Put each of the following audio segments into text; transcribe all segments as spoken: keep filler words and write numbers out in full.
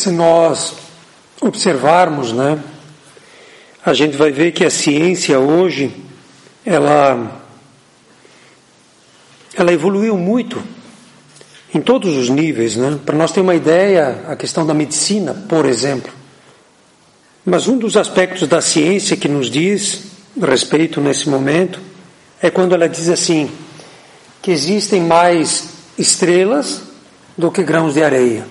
Se nós observarmos, né, a gente vai ver que a ciência hoje, ela, ela evoluiu muito em todos os níveis, né? Para nós ter uma ideia, a questão da medicina, por exemplo. Mas um dos aspectos da ciência que nos diz respeito nesse momento é quando ela diz assim, que existem mais estrelas do que grãos de areia.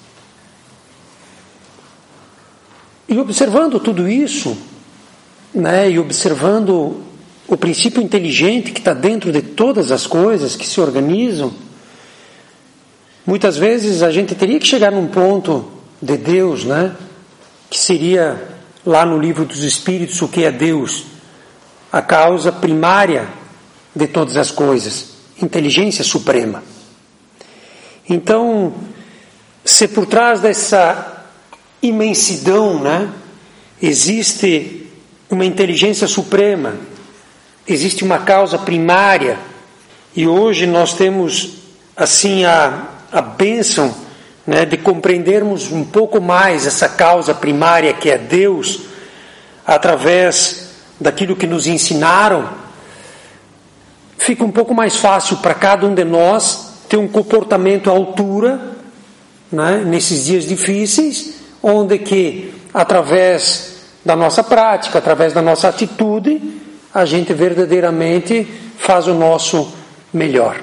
E observando tudo isso, né, e observando o princípio inteligente que está dentro de todas as coisas que se organizam, muitas vezes a gente teria que chegar num ponto de Deus, né, que seria lá no livro dos Espíritos o que é Deus, a causa primária de todas as coisas, inteligência suprema. Então, se por trás dessa imensidão, né, existe uma inteligência suprema, existe uma causa primária, e hoje nós temos assim a, a bênção, né, de compreendermos um pouco mais essa causa primária que é Deus, através daquilo que nos ensinaram, fica um pouco mais fácil para cada um de nós ter um comportamento à altura, né, nesses dias difíceis, onde que, através da nossa prática, através da nossa atitude, a gente verdadeiramente faz o nosso melhor.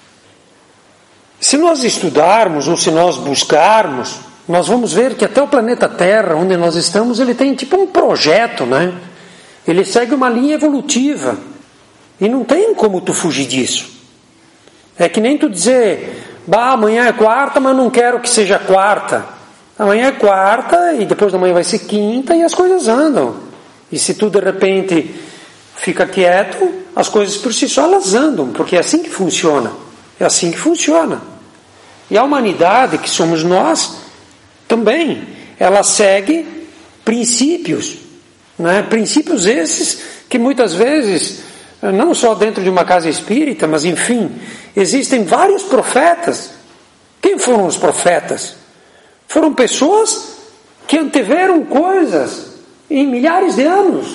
Se nós estudarmos ou se nós buscarmos, nós vamos ver que até o planeta Terra, onde nós estamos, ele tem tipo um projeto, né? Ele segue uma linha evolutiva e não tem como tu fugir disso. É que nem tu dizer, bah, amanhã é quarta, mas não quero que seja quarta. Amanhã é quarta e depois da manhã vai ser quinta e as coisas andam. E se tu de repente fica quieto, as coisas por si só elas andam, porque é assim que funciona. É assim que funciona. E a humanidade, que somos nós, também, ela segue princípios, né? Princípios esses que muitas vezes, não só dentro de uma casa espírita, mas enfim, existem vários profetas. Quem foram os profetas? Foram pessoas que anteveram coisas em milhares de anos.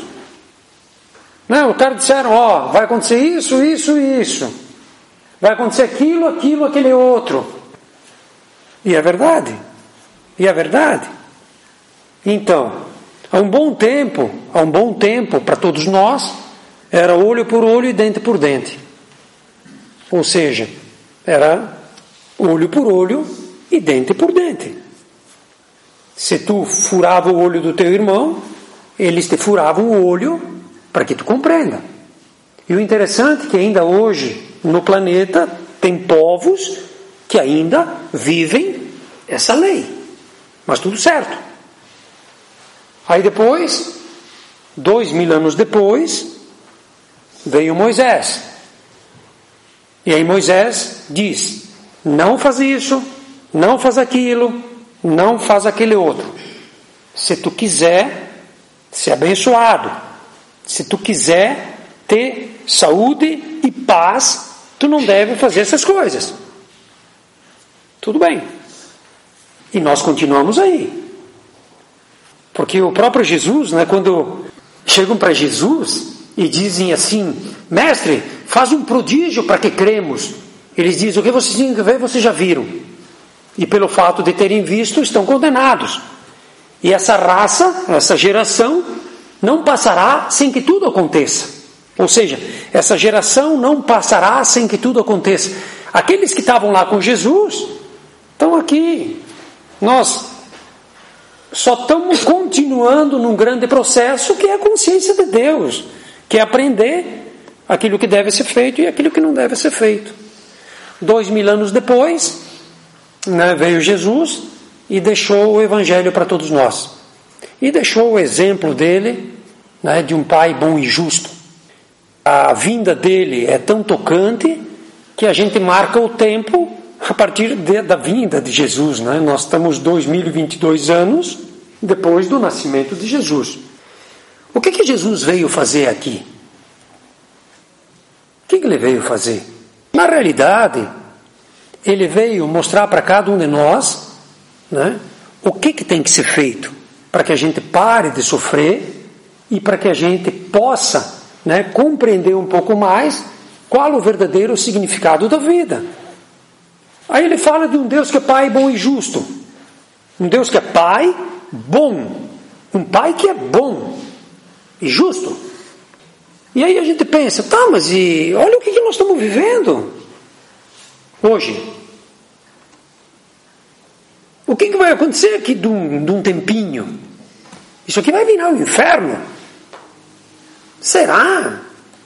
Não, os caras disseram, ó, vai acontecer isso, isso e isso. Vai acontecer aquilo, aquilo, aquele outro. E é verdade. E é verdade. Então, há um bom tempo, há um bom tempo para todos nós, era olho por olho e dente por dente. Ou seja, era olho por olho e dente por dente. Se tu furava o olho do teu irmão, eles te furavam o olho para que tu compreenda. E o interessante é que ainda hoje no planeta tem povos que ainda vivem essa lei. Mas tudo certo. Aí depois, dois mil anos depois, veio Moisés. E aí Moisés diz, não faz isso, não faz aquilo, não faz aquele outro. Se tu quiser ser abençoado, se tu quiser ter saúde e paz, tu não deve fazer essas coisas. Tudo bem. E nós continuamos aí. Porque o próprio Jesus, né, quando chegam para Jesus e dizem assim, mestre, faz um prodígio para que cremos. Eles dizem, o que vocês têm que ver, vocês já viram. E pelo fato de terem visto, estão condenados. E essa raça, essa geração, não passará sem que tudo aconteça. Ou seja, essa geração não passará sem que tudo aconteça. Aqueles que estavam lá com Jesus, estão aqui. Nós só estamos continuando num grande processo que é a consciência de Deus, que é aprender aquilo que deve ser feito e aquilo que não deve ser feito. Dois mil anos depois, né, veio Jesus e deixou o Evangelho para todos nós. E deixou o exemplo dele, né, de um pai bom e justo. A vinda dele é tão tocante que a gente marca o tempo a partir de, da vinda de Jesus. Né? Nós estamos dois mil e vinte e dois anos depois do nascimento de Jesus. O que que Jesus veio fazer aqui? O que que ele veio fazer? Na realidade, ele veio mostrar para cada um de nós, né, o que, que tem que ser feito para que a gente pare de sofrer e para que a gente possa, né, compreender um pouco mais qual o verdadeiro significado da vida. Aí ele fala de um Deus que é Pai bom e justo. Um Deus que é Pai bom. Um Pai que é bom e justo. E aí a gente pensa, tá, mas e olha o que, que nós estamos vivendo hoje. O que, que vai acontecer aqui de um, de um tempinho? Isso aqui vai virar o inferno? Será?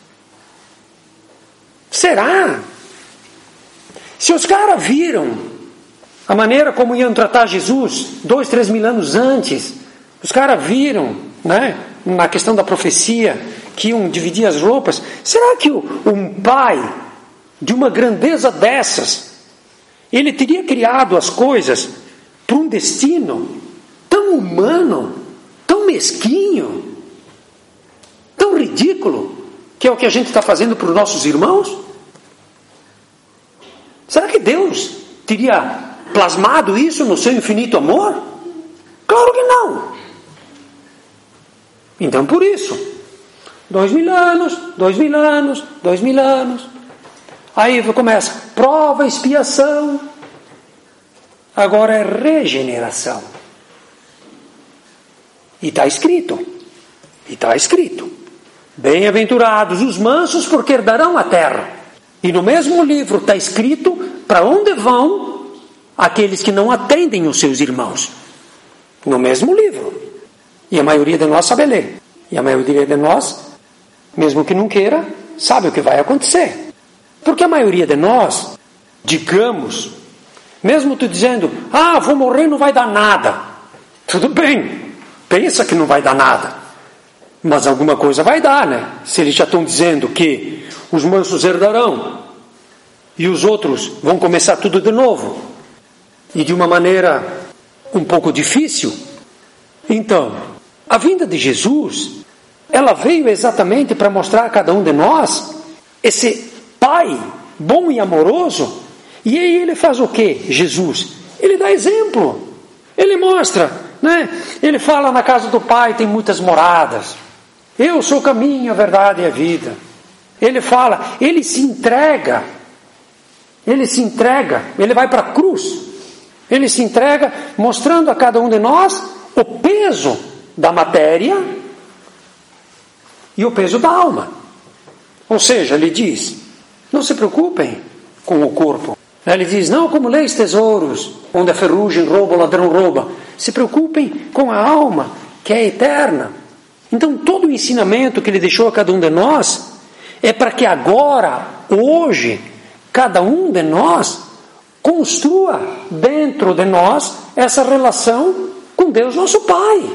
Será? Se os caras viram a maneira como iam tratar Jesus dois, três mil anos antes, os caras viram, né, na questão da profecia, que iam dividir as roupas, será que um pai de uma grandeza dessas, ele teria criado as coisas para um destino tão humano, tão mesquinho, tão ridículo, que é o que a gente está fazendo para os nossos irmãos? Será que Deus teria plasmado isso no seu infinito amor? Claro que não. Então por isso, dois mil anos, dois mil anos, dois mil anos, aí começa prova, expiação, agora é regeneração. E está escrito, e está escrito, bem-aventurados os mansos, porque herdarão a terra. E no mesmo livro está escrito para onde vão aqueles que não atendem os seus irmãos. No mesmo livro. E a maioria de nós sabe ler. E a maioria de nós, mesmo que não queira, sabe o que vai acontecer. Porque a maioria de nós, digamos, mesmo tu dizendo, ah, vou morrer, não vai dar nada. Tudo bem, pensa que não vai dar nada. Mas alguma coisa vai dar, né? Se eles já estão dizendo que os mansos herdarão e os outros vão começar tudo de novo, e de uma maneira um pouco difícil. Então, a vinda de Jesus, ela veio exatamente para mostrar a cada um de nós esse Pai bom e amoroso. E aí ele faz o quê? Jesus, ele dá exemplo, ele mostra, né? Ele fala, na casa do Pai tem muitas moradas, eu sou o caminho, a verdade e a vida. Ele fala, ele se entrega, ele se entrega, ele vai para a cruz, ele se entrega mostrando a cada um de nós o peso da matéria e o peso da alma. Ou seja, ele diz, não se preocupem com o corpo. Ele diz, não acumuleis tesouros, onde a ferrugem rouba, o ladrão rouba. Se preocupem com a alma, que é eterna. Então todo o ensinamento que ele deixou a cada um de nós é para que agora, hoje, cada um de nós construa dentro de nós essa relação com Deus nosso Pai.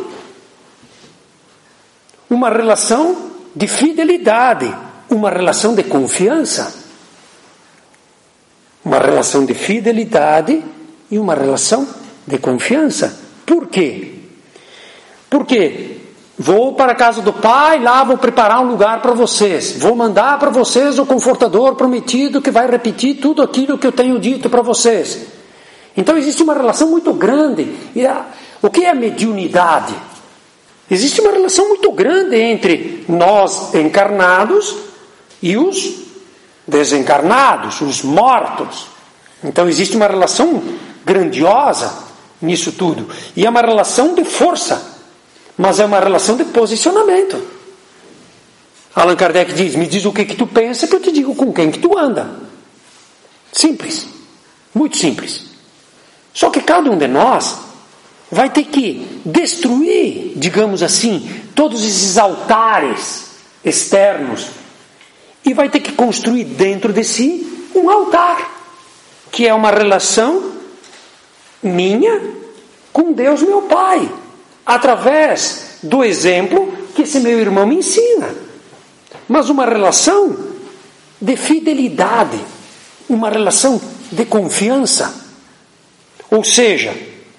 Uma relação de fidelidade, uma relação de confiança. Uma relação de fidelidade e uma relação de confiança. Por quê? Porque vou para a casa do Pai, lá vou preparar um lugar para vocês. Vou mandar para vocês o Confortador prometido que vai repetir tudo aquilo que eu tenho dito para vocês. Então existe uma relação muito grande. E a, o que é a mediunidade? Existe uma relação muito grande entre nós encarnados e os desencarnados, os mortos. Então existe uma relação grandiosa nisso tudo. E é uma relação de força. Mas é uma relação de posicionamento. Allan Kardec diz, me diz o que, que tu pensa que eu te digo com quem que tu anda. Simples. Muito simples. Só que cada um de nós vai ter que destruir, digamos assim, todos esses altares externos e vai ter que construir dentro de si um altar, que é uma relação minha com Deus meu Pai, através do exemplo que esse meu irmão me ensina. Mas uma relação de fidelidade, uma relação de confiança. Ou seja,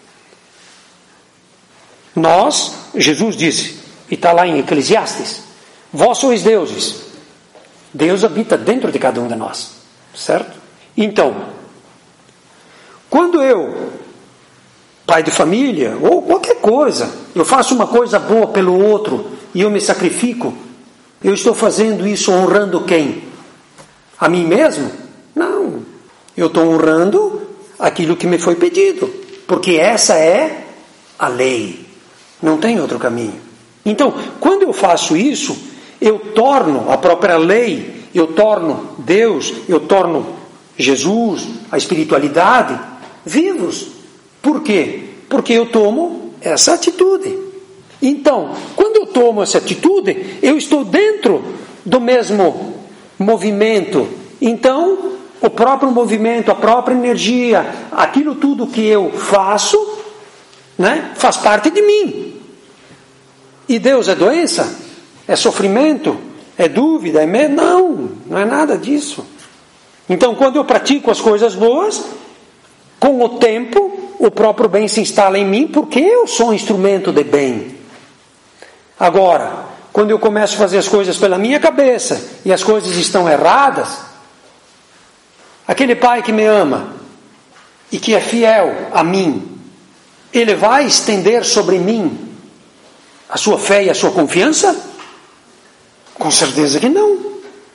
nós, Jesus disse, e está lá em Eclesiastes, vós sois deuses. Deus habita dentro de cada um de nós, certo? Então, quando eu pai de família, ou qualquer coisa, eu faço uma coisa boa pelo outro e eu me sacrifico, eu estou fazendo isso honrando quem? A mim mesmo? Não. Eu estou honrando aquilo que me foi pedido, porque essa é a lei. Não tem outro caminho. Então, quando eu faço isso, eu torno a própria lei, eu torno Deus, eu torno Jesus, a espiritualidade, vivos. Por quê? Porque eu tomo essa atitude. Então, quando eu tomo essa atitude, eu estou dentro do mesmo movimento. Então, o próprio movimento, a própria energia, aquilo tudo que eu faço, né, faz parte de mim. E Deus é doença? É sofrimento? É dúvida? É medo? Não, não é nada disso. Então, quando eu pratico as coisas boas, com o tempo, o próprio bem se instala em mim, porque eu sou um instrumento de bem. Agora, quando eu começo a fazer as coisas pela minha cabeça, e as coisas estão erradas, aquele pai que me ama, e que é fiel a mim, ele vai estender sobre mim a sua fé e a sua confiança? Com certeza que não.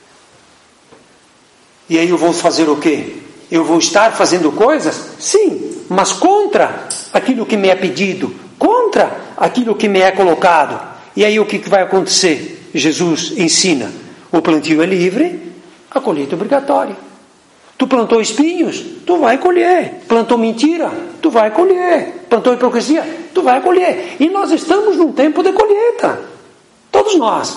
E aí eu vou fazer o quê? Eu vou estar fazendo coisas? Sim, mas contra aquilo que me é pedido, contra aquilo que me é colocado. E aí o que vai acontecer? Jesus ensina, o plantio é livre, a colheita é obrigatória. Tu plantou espinhos, tu vai colher. Plantou mentira, tu vai colher. Plantou hipocrisia, tu vai colher. E nós estamos num tempo de colheita, todos nós.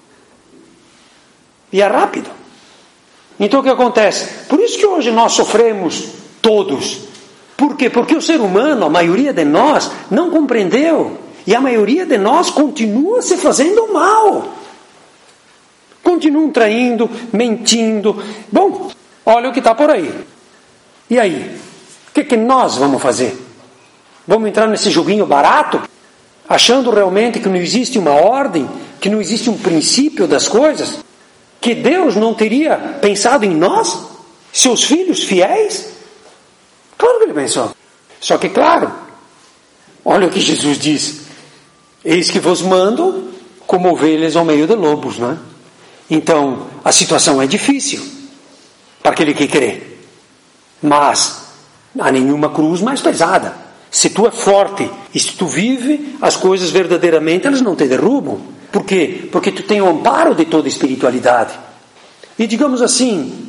E é rápido. Então o que acontece? Por isso que hoje nós sofremos todos. Por quê? Porque o ser humano, a maioria de nós, não compreendeu. E a maioria de nós continua se fazendo mal. Continuam traindo, mentindo. Bom, olha o que está por aí. E aí? O que, que nós vamos fazer? Vamos entrar nesse joguinho barato? Achando realmente que não existe uma ordem? Que não existe um princípio das coisas? Que Deus não teria pensado em nós, seus filhos fiéis? Claro que ele pensou. Só que, claro, olha o que Jesus diz: eis que vos mando como ovelhas ao meio de lobos, não é? Então, a situação é difícil para aquele que crê. Mas há nenhuma cruz mais pesada. Se tu é forte e se tu vive as coisas verdadeiramente, elas não te derrubam. Por quê? Porque tu tem o amparo de toda espiritualidade. E digamos assim,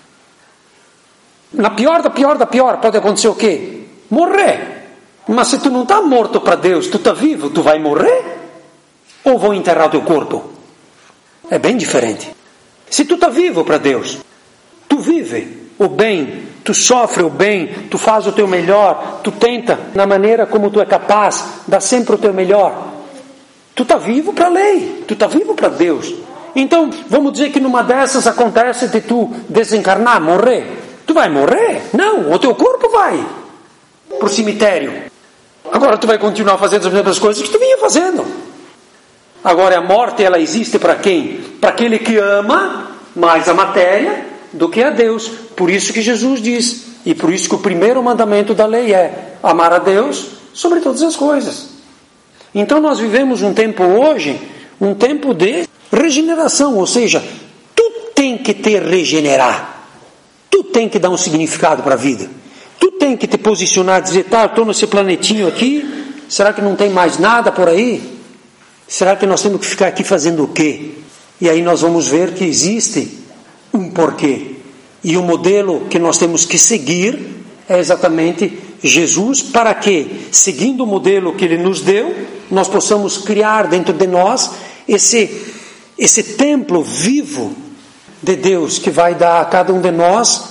na pior da pior da pior, pode acontecer o quê? Morrer. Mas se tu não está morto para Deus, tu está vivo, tu vai morrer? Ou vão enterrar o teu corpo? É bem diferente. Se tu está vivo para Deus, tu vive o bem, tu sofre o bem, tu faz o teu melhor, tu tenta, na maneira como tu é capaz, dá sempre o teu melhor. Tu está vivo para a lei, tu está vivo para Deus. Então, vamos dizer que numa dessas acontece de tu desencarnar, morrer. Tu vai morrer? Não, o teu corpo vai para o cemitério. Agora tu vai continuar fazendo as mesmas coisas que tu vinha fazendo. Agora a morte, ela existe para quem? Para aquele que ama mais a matéria do que a Deus. Por isso que Jesus diz, e por isso que o primeiro mandamento da lei é amar a Deus sobre todas as coisas. Então nós vivemos um tempo hoje, um tempo de regeneração, ou seja, tu tem que te regenerar, tu tem que dar um significado para a vida, tu tem que te posicionar, dizer, tá, eu estou nesse planetinho aqui, será que não tem mais nada por aí? Será que nós temos que ficar aqui fazendo o quê? E aí nós vamos ver que existe um porquê, e o modelo que nós temos que seguir é exatamente Jesus, para que, seguindo o modelo que Ele nos deu, nós possamos criar dentro de nós esse, esse templo vivo de Deus, que vai dar a cada um de nós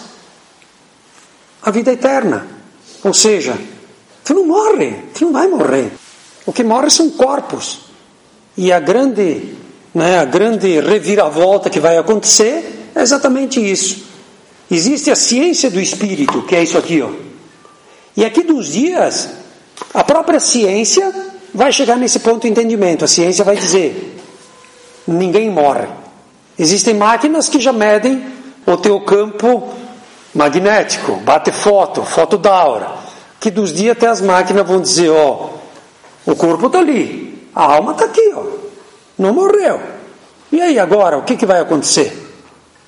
a vida eterna. Ou seja, tu não morre, tu não vai morrer. O que morre são corpos. E a grande, né, a grande reviravolta que vai acontecer é exatamente isso. Existe a ciência do Espírito, que é isso aqui, ó. E aqui dos dias, a própria ciência vai chegar nesse ponto de entendimento. A ciência vai dizer, ninguém morre. Existem máquinas que já medem o teu campo magnético, bate foto, foto da aura. que dos dias até as máquinas vão dizer, ó, o corpo está ali, a alma está aqui, ó, não morreu. E aí agora, o que, que vai acontecer?